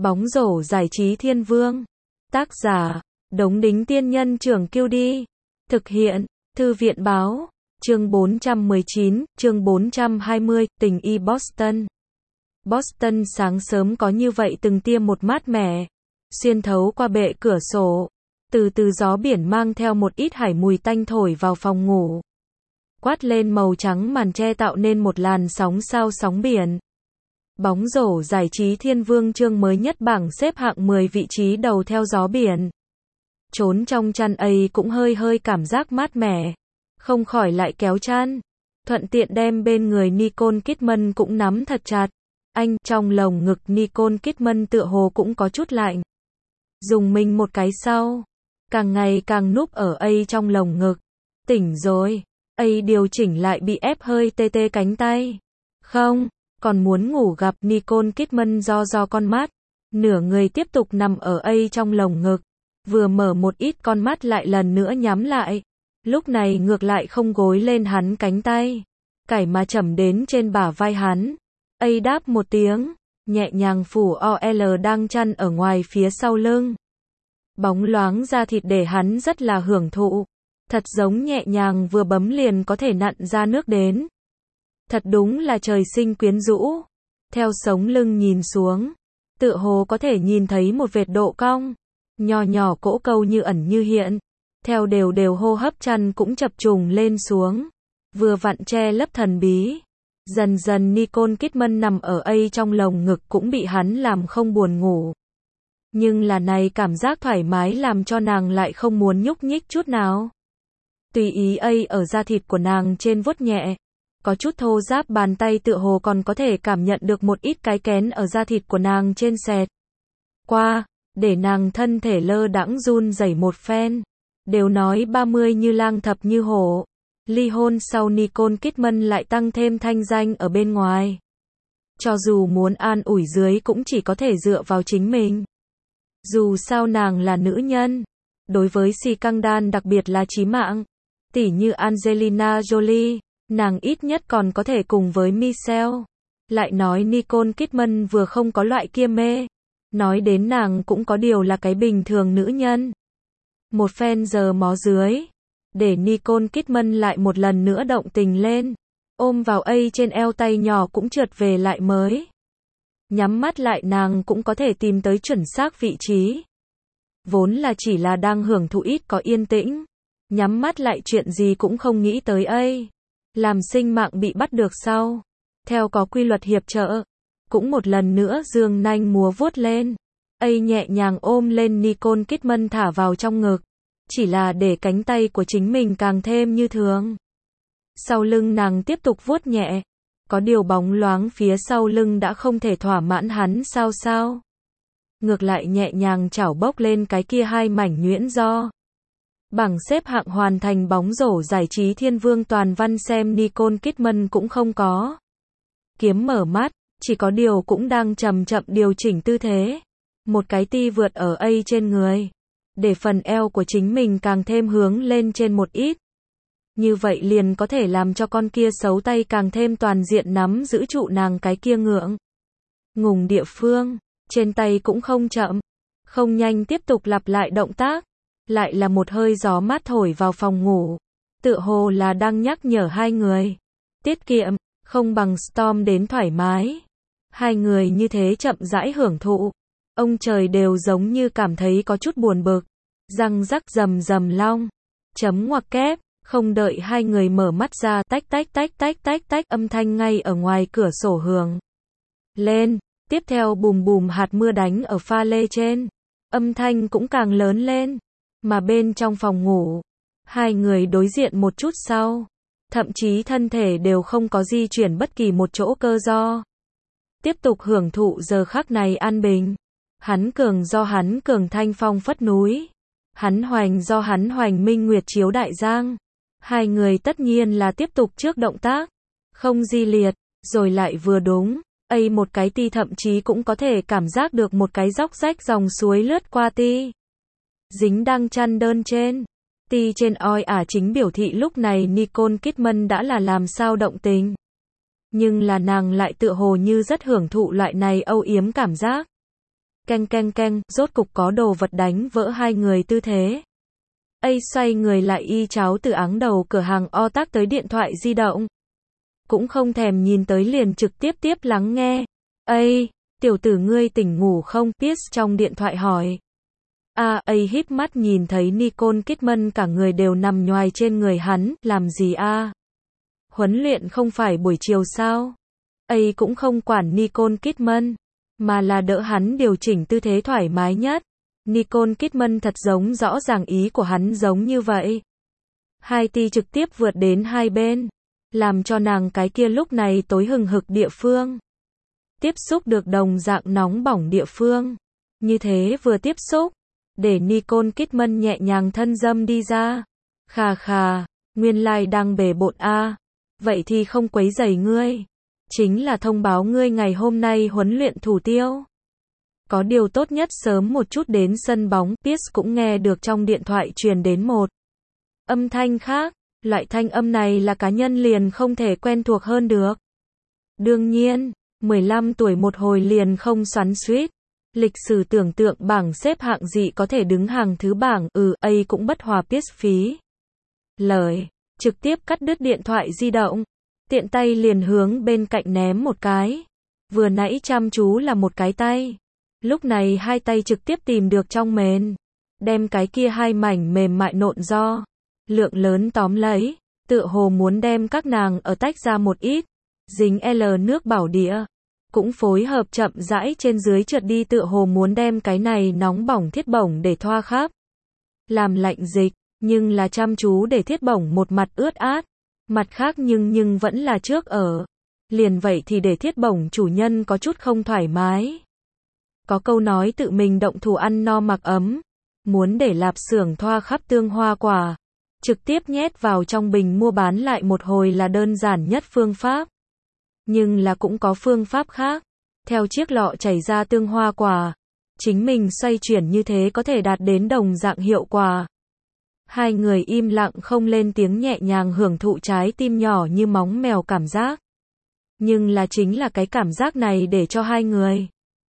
Bóng rổ giải trí thiên vương. Tác giả, Đống Đính Tiên Nhân Trưởng Kiêu Đi. Thực hiện, Thư viện Báo. Chương 419, chương 420, tình y Boston. Boston sáng sớm có như vậy từng tia một mát mẻ, xuyên thấu qua bệ cửa sổ. Từ từ gió biển mang theo một ít hải mùi tanh thổi vào phòng ngủ. Quát lên màu trắng màn che tạo nên một làn sóng sao sóng biển. Bóng rổ giải trí thiên vương chương mới nhất bảng xếp hạng 10 vị trí đầu theo gió biển. Trốn trong chăn ấy cũng hơi hơi cảm giác mát mẻ. Không khỏi lại kéo chăn. Thuận tiện đem bên người Nicole Kidman cũng nắm thật chặt. Anh, trong lồng ngực Nicole Kidman tựa hồ cũng có chút lạnh. Dùng mình một cái sau. Càng ngày càng núp ở ấy trong lồng ngực. Tỉnh rồi. Ấy điều chỉnh lại bị ép hơi tê tê cánh tay. Không, còn muốn ngủ gặp Nicole Kidman do con mắt. Nửa người tiếp tục nằm ở ấy trong lồng ngực. Vừa mở một ít con mắt lại lần nữa nhắm lại. Lúc này ngược lại không gối lên hắn cánh tay. Cải mà chẩm đến trên bả vai hắn. Ấy đáp một tiếng. Nhẹ nhàng phủ OL đang chăn ở ngoài phía sau lưng. Bóng loáng da thịt để hắn rất là hưởng thụ. Thật giống nhẹ nhàng vừa bấm liền có thể nặn ra nước đến. Thật đúng là trời sinh quyến rũ. Theo sống lưng nhìn xuống. Tựa hồ có thể nhìn thấy một vệt độ cong. Nhỏ nhỏ cỗ câu như ẩn như hiện. Theo đều đều hô hấp chăn cũng chập trùng lên xuống. Vừa vặn che lấp thần bí. Dần dần Nicole Kidman nằm ở ấy trong lồng ngực cũng bị hắn làm không buồn ngủ. Nhưng là này cảm giác thoải mái làm cho nàng lại không muốn nhúc nhích chút nào. Tùy ý ấy ở da thịt của nàng trên vuốt nhẹ. Có chút thô ráp bàn tay tựa hồ còn có thể cảm nhận được một ít cái kén ở da thịt của nàng trên xẹt qua, để nàng thân thể lơ đãng run rẩy một phen. Đều nói 30 như lang thập như hổ. Ly hôn sau Nicole Kidman lại tăng thêm thanh danh ở bên ngoài. Cho dù muốn an ủi dưới cũng chỉ có thể dựa vào chính mình. Dù sao nàng là nữ nhân. Đối với scandal đặc biệt là chí mạng. Tỉ như Angelina Jolie, nàng ít nhất còn có thể cùng với Michelle. Lại nói Nicole Kidman vừa không có loại kia mê. Nói đến nàng cũng có điều là cái bình thường nữ nhân. Một phen giờ mó dưới. Để Nicole Kidman lại một lần nữa động tình lên. Ôm vào ấy trên eo tay nhỏ cũng trượt về lại mới. Nhắm mắt lại nàng cũng có thể tìm tới chuẩn xác vị trí. Vốn là chỉ là đang hưởng thụ ít có yên tĩnh. Nhắm mắt lại chuyện gì cũng không nghĩ tới ấy. Làm sinh mạng bị bắt được sau. Theo có quy luật hiệp trợ. Cũng một lần nữa giương nanh múa vuốt lên. Ấy nhẹ nhàng ôm lên Nicole Kidman thả vào trong ngực. Chỉ là để cánh tay của chính mình càng thêm như thường. Sau lưng nàng tiếp tục vuốt nhẹ. Có điều bóng loáng phía sau lưng đã không thể thỏa mãn hắn sao. Ngược lại nhẹ nhàng chảo bốc lên cái kia hai mảnh nhuyễn do. Bảng xếp hạng hoàn thành bóng rổ giải trí thiên vương toàn văn xem Nicole Kidman cũng không có. Kiếm mở mắt, chỉ có điều cũng đang chậm chậm điều chỉnh tư thế. Một cái ti vượt ở ấy trên người. Để phần eo của chính mình càng thêm hướng lên trên một ít. Như vậy liền có thể làm cho con kia xấu tay càng thêm toàn diện nắm giữ trụ nàng cái kia ngượng ngùng địa phương. Trên tay cũng không chậm, không nhanh tiếp tục lặp lại động tác. Lại là một hơi gió mát thổi vào phòng ngủ. Tựa hồ là đang nhắc nhở hai người. Tiết kiệm, không bằng Storm đến thoải mái. Hai người như thế chậm rãi hưởng thụ. Ông trời đều giống như cảm thấy có chút buồn bực. Răng rắc rầm rầm long. Chấm ngoặc kép. Không đợi hai người mở mắt ra tách tách tách tách tách tách âm thanh ngay ở ngoài cửa sổ hưởng lên. Tiếp theo bùm bùm hạt mưa đánh ở pha lê trên. Âm thanh cũng càng lớn lên. Mà bên trong phòng ngủ. Hai người đối diện một chút sau. Thậm chí thân thể đều không có di chuyển bất kỳ một chỗ cơ do. Tiếp tục hưởng thụ giờ khắc này an bình. Hắn cường do hắn cường thanh phong phất núi. Hắn hoành do hắn hoành minh nguyệt chiếu đại giang. Hai người tất nhiên là tiếp tục trước động tác. Không di liệt, rồi lại vừa đúng. Ấy một cái ti thậm chí cũng có thể cảm giác được một cái dốc rách dòng suối lướt qua ti. Dính đang chăn đơn trên. Ti trên oi ả chính biểu thị lúc này Nicole Kidman đã là làm sao động tình. Nhưng là nàng lại tựa hồ như rất hưởng thụ loại này âu yếm cảm giác. Keng keng keng, rốt cục có đồ vật đánh vỡ hai người tư thế. Xoay người lại y cháo từ áng đầu cửa hàng tác tới điện thoại di động. Cũng không thèm nhìn tới liền trực tiếp lắng nghe. Tiểu tử ngươi tỉnh ngủ không? Pierce trong điện thoại hỏi. Híp mắt nhìn thấy Nicole Kidman cả người đều nằm nhoài trên người hắn, làm gì Huấn luyện không phải buổi chiều sao? Cũng không quản Nicole Kidman, mà là đỡ hắn điều chỉnh tư thế thoải mái nhất. Nicole Kidman thật giống rõ ràng ý của hắn giống như vậy. Hai ti trực tiếp vượt đến hai bên, làm cho nàng cái kia lúc này tối hừng hực địa phương tiếp xúc được đồng dạng nóng bỏng địa phương. Như thế vừa tiếp xúc, để Nicole Kidman nhẹ nhàng thân dâm đi ra. Khà, nguyên lai đang bề bộn vậy thì không quấy rầy ngươi. Chính là thông báo ngươi ngày hôm nay huấn luyện thủ tiêu. Có điều tốt nhất sớm một chút đến sân bóng. Pierce cũng nghe được trong điện thoại truyền đến một âm thanh khác. Loại thanh âm này là cá nhân liền không thể quen thuộc hơn được. Đương nhiên, 15 tuổi một hồi liền không xoắn xuýt. Lịch sử tưởng tượng bảng xếp hạng gì có thể đứng hàng thứ bảng, cũng bất hòa Pierce phí lời, trực tiếp cắt đứt điện thoại di động, tiện tay liền hướng bên cạnh ném một cái. Vừa nãy chăm chú là một cái tay, lúc này hai tay trực tiếp tìm được trong mền, đem cái kia hai mảnh mềm mại nộn do lượng lớn tóm lấy, tựa hồ muốn đem các nàng ở tách ra một ít, dính nước bảo địa, cũng phối hợp chậm rãi trên dưới trượt đi, tựa hồ muốn đem cái này nóng bỏng thiết bổng để thoa khắp, làm lạnh dịch, nhưng là chăm chú để thiết bổng một mặt ướt át, mặt khác nhưng vẫn là trước ở. Liền vậy thì để thiết bổng chủ nhân có chút không thoải mái. Có câu nói tự mình động thủ ăn no mặc ấm, muốn để lạp xưởng thoa khắp tương hoa quả, trực tiếp nhét vào trong bình mua bán lại một hồi là đơn giản nhất phương pháp. Nhưng là cũng có phương pháp khác. Theo chiếc lọ chảy ra tương hoa quả, chính mình xoay chuyển như thế có thể đạt đến đồng dạng hiệu quả. Hai người im lặng không lên tiếng, nhẹ nhàng hưởng thụ trái tim nhỏ như móng mèo cảm giác. Nhưng là chính là cái cảm giác này để cho hai người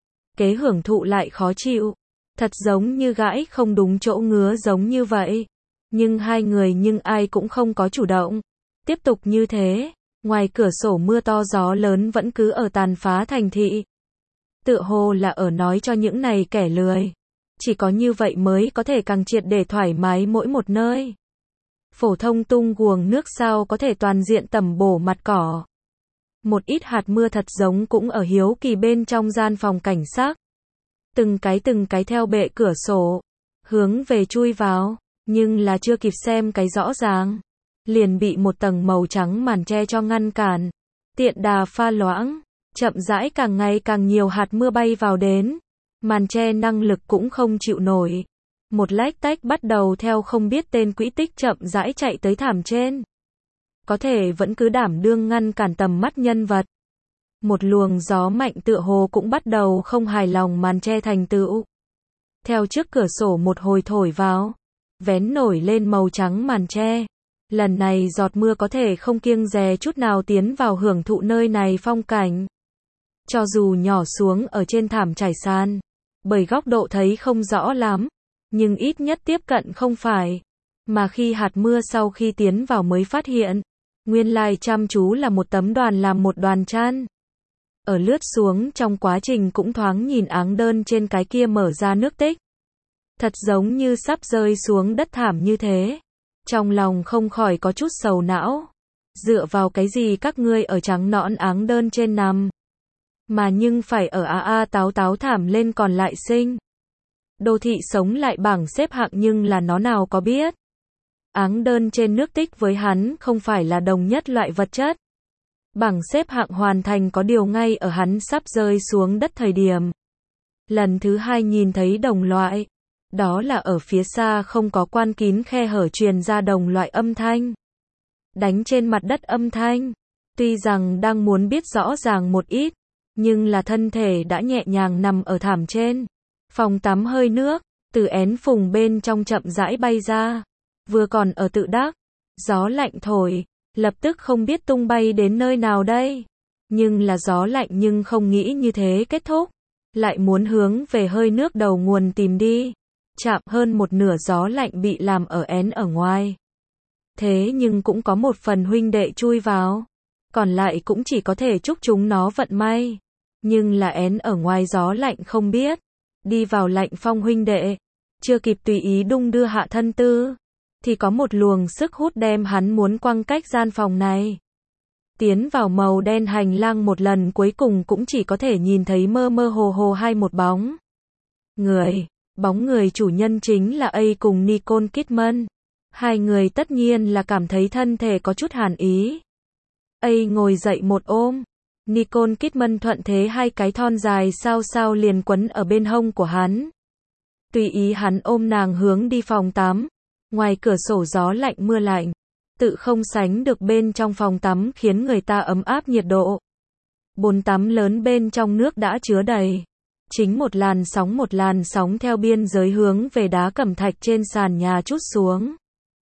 kế hưởng thụ lại khó chịu. Thật giống như gãi không đúng chỗ ngứa giống như vậy. Nhưng hai người ai cũng không có chủ động. Tiếp tục như thế, ngoài cửa sổ mưa to gió lớn vẫn cứ ở tàn phá thành thị. Tựa hồ là ở nói cho những này kẻ lười. Chỉ có như vậy mới có thể càng triệt để thoải mái mỗi một nơi. Phổ thông tung guồng nước sao có thể toàn diện tẩm bổ mặt cỏ. Một ít hạt mưa thật giống cũng ở hiếu kỳ bên trong gian phòng cảnh sát. Từng cái theo bệ cửa sổ, hướng về chui vào, nhưng là chưa kịp xem cái rõ ràng, liền bị một tầng màu trắng màn che cho ngăn cản. Tiện đà pha loãng, chậm rãi càng ngày càng nhiều hạt mưa bay vào đến. Màn che năng lực cũng không chịu nổi. Một lách tách bắt đầu theo không biết tên quỹ tích chậm rãi chạy tới thảm trên. Có thể vẫn cứ đảm đương ngăn cản tầm mắt nhân vật. Một luồng gió mạnh tựa hồ cũng bắt đầu không hài lòng màn che thành tựu. Theo trước cửa sổ một hồi thổi vào, vén nổi lên màu trắng màn che. Lần này giọt mưa có thể không kiêng dè chút nào tiến vào hưởng thụ nơi này phong cảnh. Cho dù nhỏ xuống ở trên thảm trải sàn, bởi góc độ thấy không rõ lắm, nhưng ít nhất tiếp cận không phải. Mà khi hạt mưa sau khi tiến vào mới phát hiện, nguyên lai chăm chú là một tấm đoàn làm một đoàn chăn. Ở lướt xuống trong quá trình cũng thoáng nhìn áng đơn trên cái kia mở ra nước tích. Thật giống như sắp rơi xuống đất thảm như thế. Trong lòng không khỏi có chút sầu não. Dựa vào cái gì các ngươi ở trắng nõn áng đơn trên nằm, mà nhưng phải ở táo táo thảm lên còn lại sinh. Đô thị sống lại bảng xếp hạng nhưng là nó nào có biết. Áng đơn trên nước tích với hắn không phải là đồng nhất loại vật chất. Bảng xếp hạng hoàn thành có điều ngay ở hắn sắp rơi xuống đất thời điểm. Lần thứ hai nhìn thấy đồng loại. Đó là ở phía xa không có quan kín khe hở truyền ra đồng loại âm thanh. Đánh trên mặt đất âm thanh. Tuy rằng đang muốn biết rõ ràng một ít, nhưng là thân thể đã nhẹ nhàng nằm ở thảm trên. Phòng tắm hơi nước, từ én phùng bên trong chậm rãi bay ra. Vừa còn ở tự đắc, gió lạnh thổi, lập tức không biết tung bay đến nơi nào đây. Nhưng là gió lạnh nhưng không nghĩ như thế kết thúc. lại muốn hướng về hơi nước đầu nguồn tìm đi. Chạm hơn một nửa gió lạnh bị làm ở én ở ngoài. Thế nhưng cũng có một phần huynh đệ chui vào. Còn lại cũng chỉ có thể chúc chúng nó vận may. Nhưng là én ở ngoài gió lạnh không biết. Đi vào Lạnh Phong huynh đệ. Chưa kịp tùy ý đung đưa hạ thân tư. Thì có một luồng sức hút đem hắn muốn quăng cách gian phòng này. Tiến vào màu đen hành lang một lần cuối cùng cũng chỉ có thể nhìn thấy mơ mơ hồ hồ hai một bóng. Bóng người chủ nhân chính là A cùng Nicole Kidman. Hai người tất nhiên là cảm thấy thân thể có chút hàn ý. A ngồi dậy một ôm. Nicole Kidman thuận thế hai cái thon dài sao sao liền quấn ở bên hông của hắn. Tùy ý hắn ôm nàng hướng đi phòng tắm. Ngoài cửa sổ gió lạnh mưa lạnh. Tự không sánh được bên trong phòng tắm khiến người ta ấm áp nhiệt độ. Bồn tắm lớn bên trong nước đã chứa đầy. Chính một làn sóng theo biên giới hướng về đá cẩm thạch trên sàn nhà trút xuống.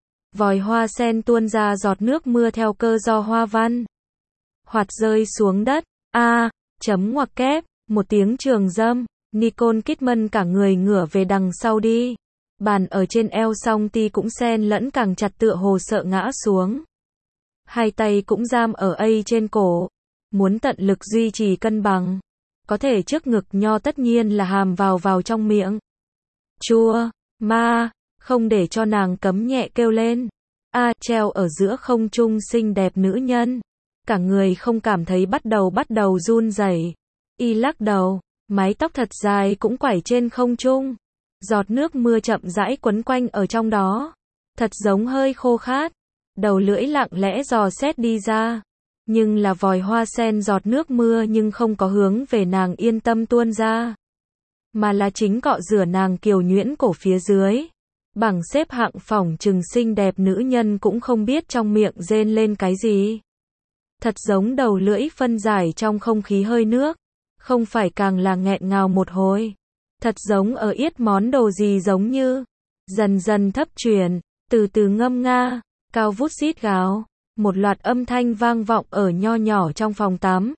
Vòi hoa sen tuôn ra giọt nước mưa theo cơ do hoa văn. Hoạt rơi xuống đất. Chấm ngoặc kép, một tiếng trường dâm. Nicole Kidman cả người ngửa về đằng sau đi. Bàn ở trên eo song ti cũng xen lẫn càng chặt tựa hồ sợ ngã xuống. Hai tay cũng giam ở A trên cổ. Muốn tận lực duy trì cân bằng. Có thể trước ngực nho tất nhiên là hàm vào trong miệng. Chua, ma, không để cho nàng cấm nhẹ kêu lên. Treo ở giữa không trung xinh đẹp nữ nhân. Cả người không cảm thấy bắt đầu run rẩy. Y lắc đầu, mái tóc thật dài cũng quẩy trên không trung. Giọt nước mưa chậm rãi quấn quanh ở trong đó. Thật giống hơi khô khát. Đầu lưỡi lặng lẽ dò xét đi ra. Nhưng là vòi hoa sen giọt nước mưa nhưng không có hướng về nàng yên tâm tuôn ra. Mà là chính cọ rửa nàng kiều nhuyễn cổ phía dưới. Bảng xếp hạng phỏng chừng xinh đẹp nữ nhân cũng không biết trong miệng rên lên cái gì. Thật giống đầu lưỡi phân giải trong không khí hơi nước. Không phải càng là nghẹn ngào một hồi. Thật giống ở yết món đồ gì giống như. Dần dần thấp chuyển, từ từ ngâm nga, cao vút rít gào. Một loạt âm thanh vang vọng ở nho nhỏ trong phòng tắm.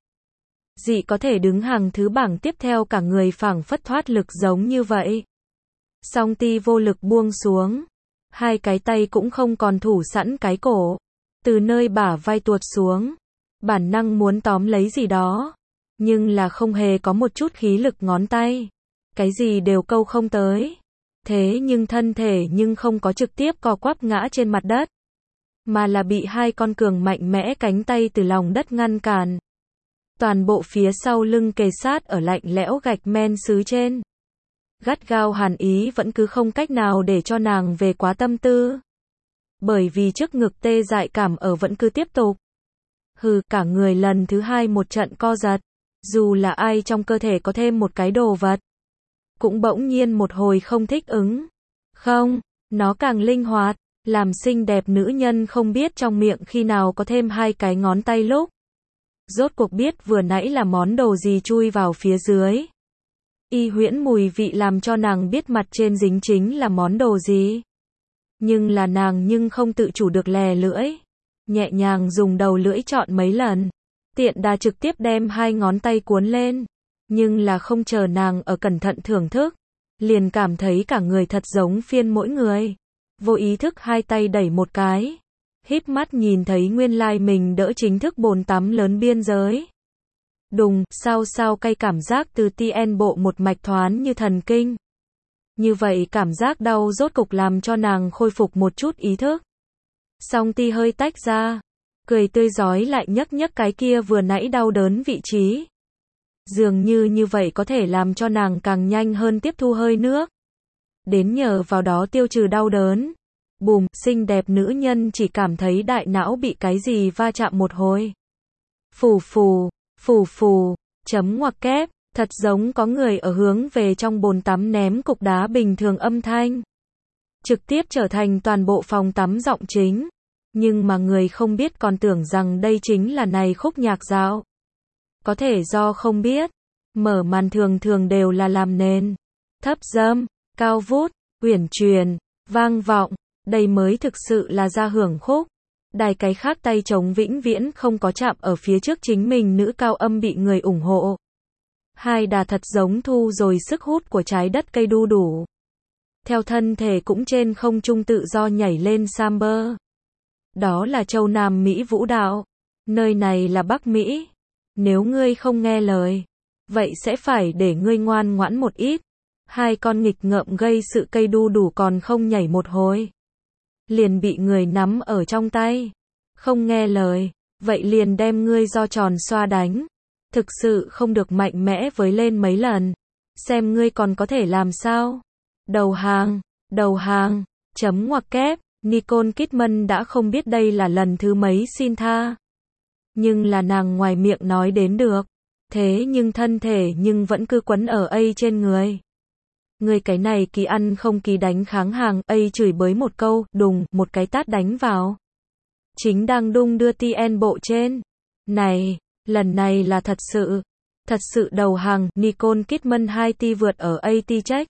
Dị có thể đứng hàng thứ bảng tiếp theo cả người phảng phất thoát lực giống như vậy. Song ti vô lực buông xuống. Hai cái tay cũng không còn thủ sẵn cái cổ. Từ nơi bả vai tuột xuống. Bản năng muốn tóm lấy gì đó. Nhưng là không hề có một chút khí lực ngón tay. Cái gì đều câu không tới. Thế nhưng thân thể nhưng không có trực tiếp co quắp ngã trên mặt đất. Mà là bị hai con cường mạnh mẽ cánh tay từ lòng đất ngăn cản. Toàn bộ phía sau lưng kề sát ở lạnh lẽo gạch men sứ trên. Gắt gao hàn ý vẫn cứ không cách nào để cho nàng về quá tâm tư. Bởi vì trước ngực tê dại cảm ở vẫn cứ tiếp tục. Cả người lần thứ hai một trận co giật. Dù là ai trong cơ thể có thêm một cái đồ vật. Cũng bỗng nhiên một hồi không thích ứng. Không, nó càng linh hoạt. Làm xinh đẹp nữ nhân không biết trong miệng khi nào có thêm hai cái ngón tay lúc. Rốt cuộc biết vừa nãy là món đồ gì chui vào phía dưới. Y huyễn mùi vị làm cho nàng biết mặt trên dính chính là món đồ gì. Nhưng là nàng nhưng không tự chủ được lè lưỡi. Nhẹ nhàng dùng đầu lưỡi chọn mấy lần. Tiện đà trực tiếp đem hai ngón tay cuốn lên. Nhưng là không chờ nàng ở cẩn thận thưởng thức. Liền cảm thấy cả người thật giống phiên mỗi người. Vô ý thức hai tay đẩy một cái. Híp mắt nhìn thấy nguyên lai mình đỡ chính thức bồn tắm lớn biên giới. Đùng, sao cay cảm giác từ tien bộ một mạch thoáng như thần kinh. Như vậy cảm giác đau rốt cục làm cho nàng khôi phục một chút ý thức. Song ti hơi tách ra. Cười tươi rói lại nhấc cái kia vừa nãy đau đớn vị trí. Dường như vậy có thể làm cho nàng càng nhanh hơn tiếp thu hơi nước. Đến nhờ vào đó tiêu trừ đau đớn. Bùm, xinh đẹp nữ nhân chỉ cảm thấy đại não bị cái gì va chạm một hồi. Phù phù, chấm ngoặc kép, thật giống có người ở hướng về trong bồn tắm ném cục đá bình thường âm thanh. Trực tiếp trở thành toàn bộ phòng tắm giọng chính. Nhưng mà người không biết còn tưởng rằng đây chính là này khúc nhạc dạo. Có thể do không biết. Mở màn thường đều là làm nền. Thấp dâm, cao vút, uyển chuyển, vang vọng. Đây mới thực sự là ra hưởng khúc. Đài cái khác tay trống vĩnh viễn không có chạm ở phía trước chính mình nữ cao âm bị người ủng hộ. Hai đà thật giống thu rồi sức hút của trái đất cây đu đủ. Theo thân thể cũng trên không trung tự do nhảy lên samber. Đó là châu Nam Mỹ vũ đạo. Nơi này là Bắc Mỹ. Nếu ngươi không nghe lời, vậy sẽ phải để ngươi ngoan ngoãn một ít. Hai con nghịch ngợm gây sự cây đu đủ còn không nhảy một hồi, liền bị người nắm ở trong tay. Không nghe lời, vậy liền đem ngươi do tròn xoa đánh. Thực sự không được mạnh mẽ với lên mấy lần. Xem ngươi còn có thể làm sao. Đầu hàng, chấm ngoặc kép. Nicole Kidman đã không biết đây là lần thứ mấy xin tha. Nhưng là nàng ngoài miệng nói đến được. Thế nhưng thân thể nhưng vẫn cứ quấn ở A trên người. Người cái này kỳ ăn không kỳ đánh kháng hàng. A chửi bới một câu, đùng, một cái tát đánh vào. Chính đang đung đưa TN bộ trên. Này, lần này là thật sự đầu hàng. Nicole Kidman 2 ti vượt ở A ti trách.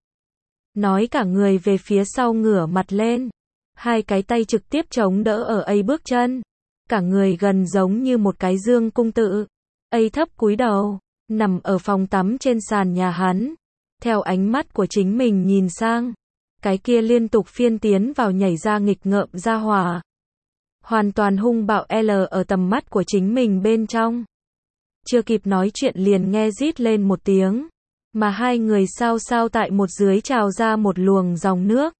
Nói cả người về phía sau ngửa mặt lên. Hai cái tay trực tiếp chống đỡ ở A bước chân. Cả người gần giống như một cái dương cung tự. A thấp cúi đầu, nằm ở phòng tắm trên sàn nhà hắn. Theo ánh mắt của chính mình nhìn sang. Cái kia liên tục phiên tiến vào nhảy ra nghịch ngợm ra hỏa. Hoàn toàn hung bạo L ở tầm mắt của chính mình bên trong. Chưa kịp nói chuyện liền nghe rít lên một tiếng. Mà hai người sao tại một dưới trào ra một luồng dòng nước.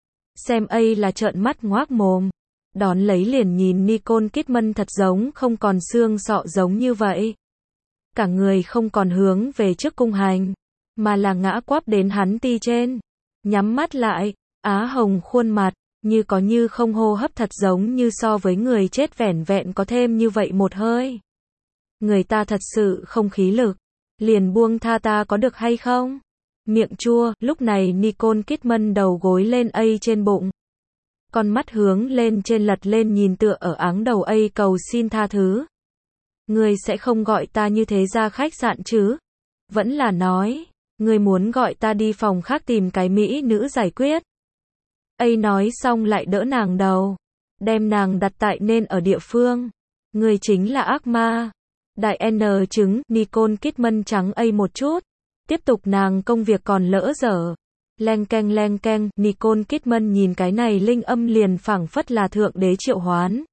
Xem A là trợn mắt ngoác mồm. Đón lấy liền nhìn Nicole Kidman thật giống không còn xương sọ giống như vậy. Cả người không còn hướng về trước cung hành, mà là ngã quắp đến hắn ti trên. Nhắm mắt lại, á hồng khuôn mặt, như có như không hô hấp thật giống như so với người chết vẻn vẹn có thêm như vậy một hơi. Người ta thật sự không khí lực. Liền buông tha ta có được hay không? Miệng chua, lúc này Nicole Kidman đầu gối lên A trên bụng. Con mắt hướng lên trên lật lên nhìn tựa ở áng đầu A cầu xin tha thứ. Ngươi sẽ không gọi ta như thế ra khách sạn chứ? Vẫn là nói, ngươi muốn gọi ta đi phòng khác tìm cái mỹ nữ giải quyết. A nói xong lại đỡ nàng đầu. Đem nàng đặt tại nên ở địa phương. Ngươi chính là ác ma. Đại N chứng, Nicole Kidman trắng A một chút. Tiếp tục nàng công việc còn lỡ dở. Leng keng, Nicole Kidman nhìn cái này linh âm liền phảng phất là thượng đế triệu hoán.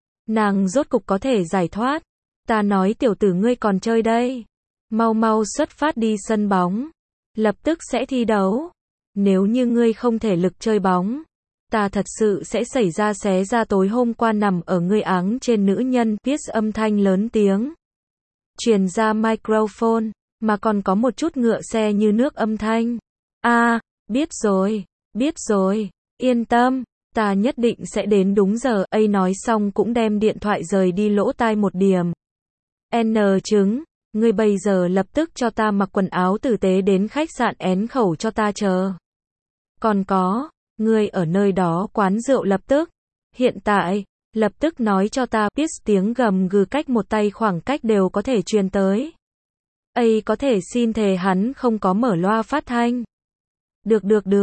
Nàng rốt cục có thể giải thoát. Ta nói tiểu tử ngươi còn chơi đây. Mau xuất phát đi sân bóng. Lập tức sẽ thi đấu. Nếu như ngươi không thể lực chơi bóng, ta thật sự sẽ xảy ra xé ra tối hôm qua nằm ở ngươi áng trên nữ nhân. Pierce âm thanh lớn tiếng. Truyền ra microphone, mà còn có một chút ngựa xe như nước âm thanh. Biết rồi, yên tâm, ta nhất định sẽ đến đúng giờ. A nói xong cũng đem điện thoại rời đi lỗ tai một điểm. N chứng, ngươi bây giờ lập tức cho ta mặc quần áo tử tế đến khách sạn én khẩu cho ta chờ. Còn có, ngươi ở nơi đó quán rượu lập tức. Hiện tại, lập tức nói cho ta. Biết tiếng gầm gừ cách một tay khoảng cách đều có thể truyền tới. A có thể xin thề hắn không có mở loa phát thanh. Được,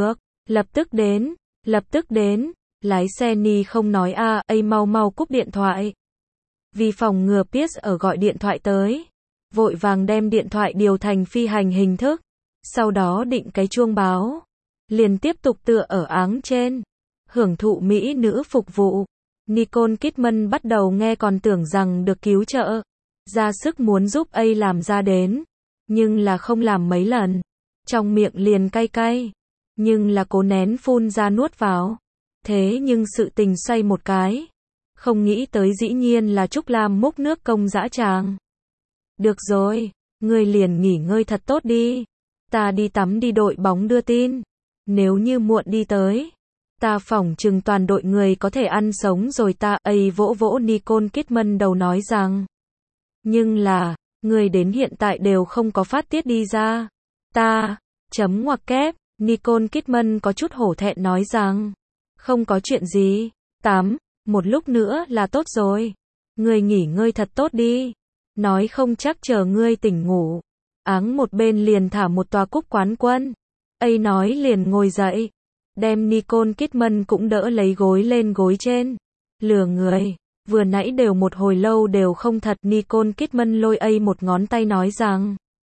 lập tức đến, lái xe Ni không nói A mau cúp điện thoại. Vì phòng ngừa Pierce ở gọi điện thoại tới, vội vàng đem điện thoại điều thành phi hành hình thức, sau đó định cái chuông báo, liền tiếp tục tựa ở áng trên, hưởng thụ mỹ nữ phục vụ. Nicole Kidman bắt đầu nghe còn tưởng rằng được cứu trợ, ra sức muốn giúp A làm ra đến, nhưng là không làm mấy lần, trong miệng liền cay cay. Nhưng là cố nén phun ra nuốt vào. Thế nhưng sự tình xoay một cái. Không nghĩ tới dĩ nhiên là Trúc Lam múc nước công dã tràng. Được rồi, ngươi liền nghỉ ngơi thật tốt đi. Ta đi tắm đi đội bóng đưa tin. Nếu như muộn đi tới, ta phỏng chừng toàn đội người có thể ăn sống rồi ta. A vỗ Nicole Kidman đầu nói rằng. Nhưng là, ngươi đến hiện tại đều không có phát tiết đi ra. Ta, chấm ngoặc kép. Nicole Kidman có chút hổ thẹn nói rằng, không có chuyện gì, tắm, một lúc nữa là tốt rồi. Ngươi nghỉ ngơi thật tốt đi. Nói không chắc chờ ngươi tỉnh ngủ. Áng một bên liền thả một tòa cúp quán quân. A nói liền ngồi dậy. Đem Nicole Kidman cũng đỡ lấy gối lên gối trên. Lừa người, vừa nãy đều một hồi lâu đều không thật. Nicole Kidman lôi A một ngón tay nói rằng,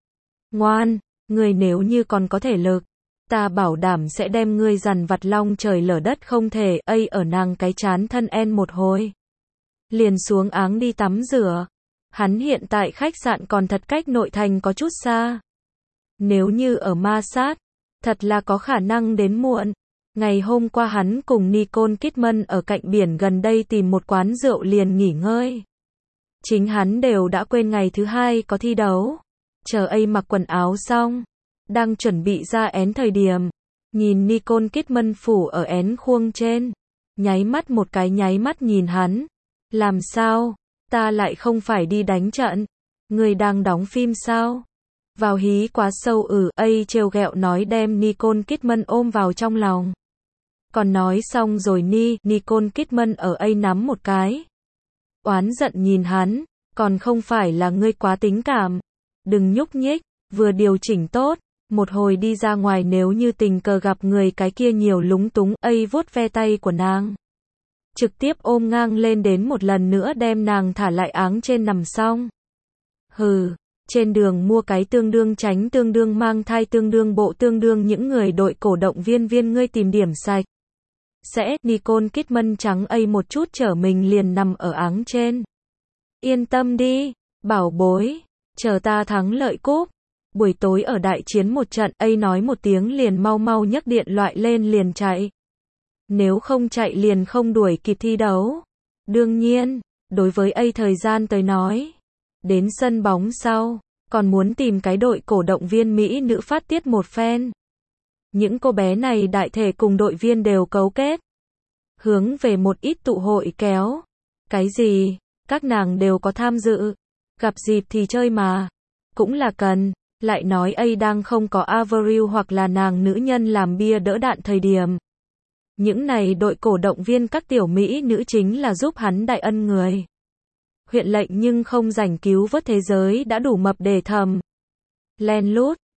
Ngoan, ngươi nếu như còn có thể lực, ta bảo đảm sẽ đem ngươi dằn vặt long trời lở đất không thể, ở nàng cái chán thân en một hồi. Liền xuống áng đi tắm rửa. Hắn hiện tại khách sạn còn thật cách nội thành có chút xa. Nếu như ở ma sát, thật là có khả năng đến muộn. Ngày hôm qua hắn cùng Nicole Kidman ở cạnh biển gần đây tìm một quán rượu liền nghỉ ngơi. Chính hắn đều đã quên ngày thứ hai có thi đấu. Chờ mặc quần áo xong, đang chuẩn bị ra én thời điểm, nhìn Nicole Kidman phủ ở én khuông trên, nháy mắt một cái nháy mắt nhìn hắn. Làm sao? Ta lại không phải đi đánh trận. Người đang đóng phim sao? Vào hí quá sâu trêu ghẹo nói đem Nicole Kidman ôm vào trong lòng. Còn nói xong rồi Nicole Kidman ở nắm một cái. Oán giận nhìn hắn, còn không phải là ngươi quá tính cảm. Đừng nhúc nhích, vừa điều chỉnh tốt, một hồi đi ra ngoài nếu như tình cờ gặp người cái kia nhiều lúng túng, vuốt ve tay của nàng. Trực tiếp ôm ngang lên đến một lần nữa đem nàng thả lại áng trên nằm xong. Hừ, trên đường mua cái tương đương tránh tương đương mang thai tương đương bộ tương đương những người đội cổ động viên ngươi tìm điểm sạch. Nicole Kidman trắng một chút trở mình liền nằm ở áng trên. Yên tâm đi, bảo bối, chờ ta thắng lợi cúp. Buổi tối ở đại chiến một trận, nói một tiếng liền mau mau nhấc điện loại lên liền chạy. Nếu không chạy liền không đuổi kịp thi đấu. Đương nhiên, đối với thời gian tới nói, đến sân bóng sau, còn muốn tìm cái đội cổ động viên Mỹ nữ phát tiết một phen. Những cô bé này đại thể cùng đội viên đều cấu kết, hướng về một ít tụ hội kéo. Cái gì, các nàng đều có tham dự, gặp dịp thì chơi mà, cũng là cần. Lại nói đang không có Avril hoặc là nàng nữ nhân làm bia đỡ đạn thời điểm. Những này đội cổ động viên các tiểu Mỹ nữ chính là giúp hắn đại ân người. Huyện lệnh nhưng không rảnh cứu vớt thế giới đã đủ mập để thầm. Len lút,